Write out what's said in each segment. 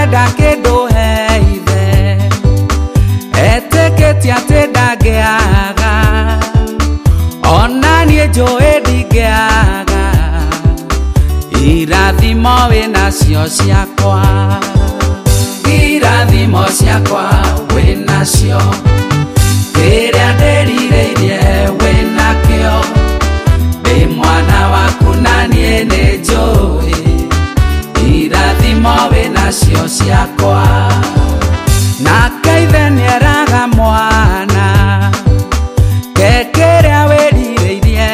kwenda kĩndũ heithe etĩkĩtie atĩ ndangĩaga ona niĩ njũĩ ndingĩaga irathimo wĩnacio ciakwa irathimo ciakwa wĩnacio kĩrĩa ndĩrirĩirie wĩnakĩo ndĩ mwana waku na niĩ nĩ njũĩ irathimo wĩnacio ciakwa nake ithe nĩeraga mwana ke kĩrĩa wĩrirĩirie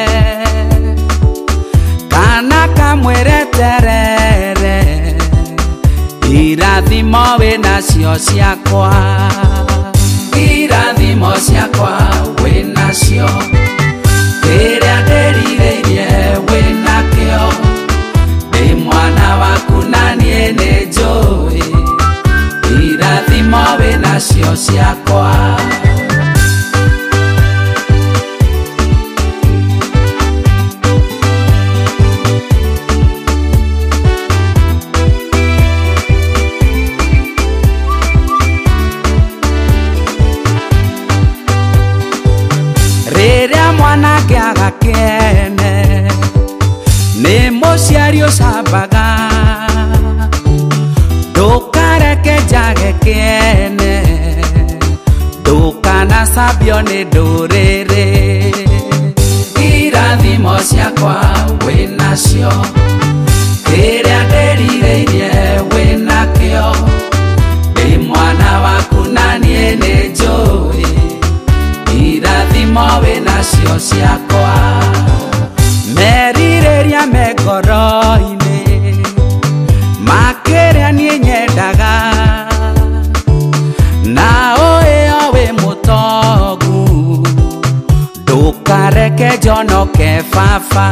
kana kamwĩre terere irathimo wĩnacio ciakwa irathimo ciakwa wĩnacio kĩrĩa ndĩrirĩirie wĩnakĩo ndĩ mwana waku na niĩ nĩ njũĩ irathimo wĩnacio ciakwa rĩrĩa mwanake agakene nĩ mũciari ũcambaga ndũkareke njage kĩene ndũkanacambio nĩ ndũrĩrĩ irathimo ciakwa wĩnacio kĩrĩa ndĩrirĩirie wĩnakĩo ndĩ mwana waku na niĩ nĩ njũĩ irathimo wĩnacio ciakwa merirĩria me ngoro-inĩ makĩrĩa niĩ nyendaga na ũĩo wĩ mũtongu ndũkareke njonoke baba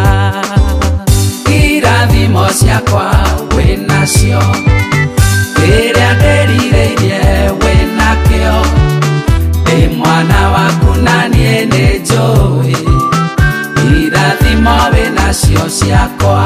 irathimo ciakwa wĩnacio kĩrĩa ndĩrirĩirie wĩnakĩo ndĩ mwana waku na niĩ nĩ njũĩ irathimo wĩnacio ciakwa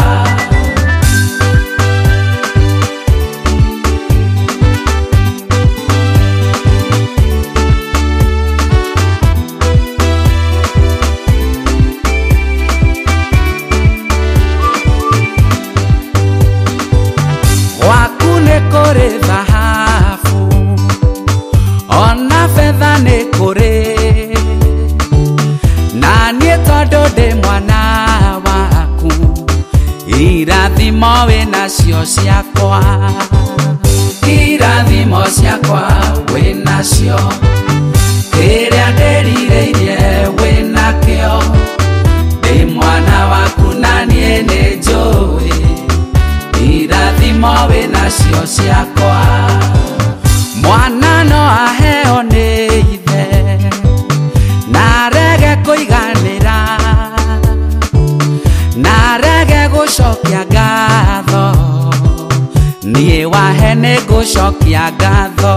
gwaku nĩ kũrĩ thahabu ona betha nĩ kũrĩ na niĩ tondũ ndĩ mwana waku irathimo wĩnacio ciakwa irathimo ciakwa wĩnacio kĩrĩa ndĩrirĩirie wĩnakĩo ndĩ mwana waku na niĩ nĩ njũĩ irathimo wĩnacio ciakwa mwana no aheo nĩ ithe na rege kũiganĩra na rege gũcokia ngatho niĩ wahe nĩ ngũcokia ngatho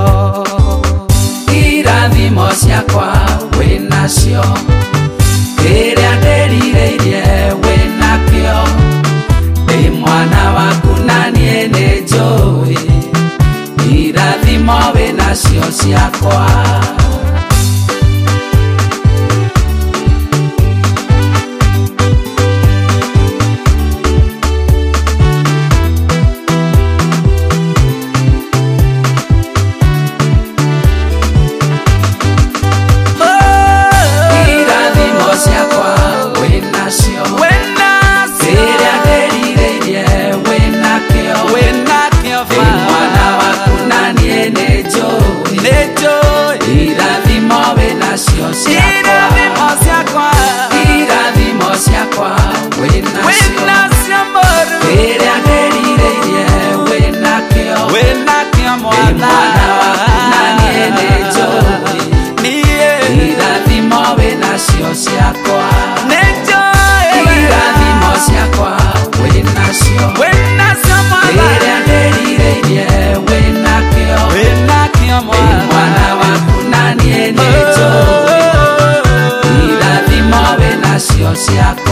irathimo ciakwa wĩnacio kĩrĩa ndĩrirĩirie wĩnakĩo ndĩ mwana waku na niĩ nĩ njũĩ irathimo wĩnacio ciakwa se acaba.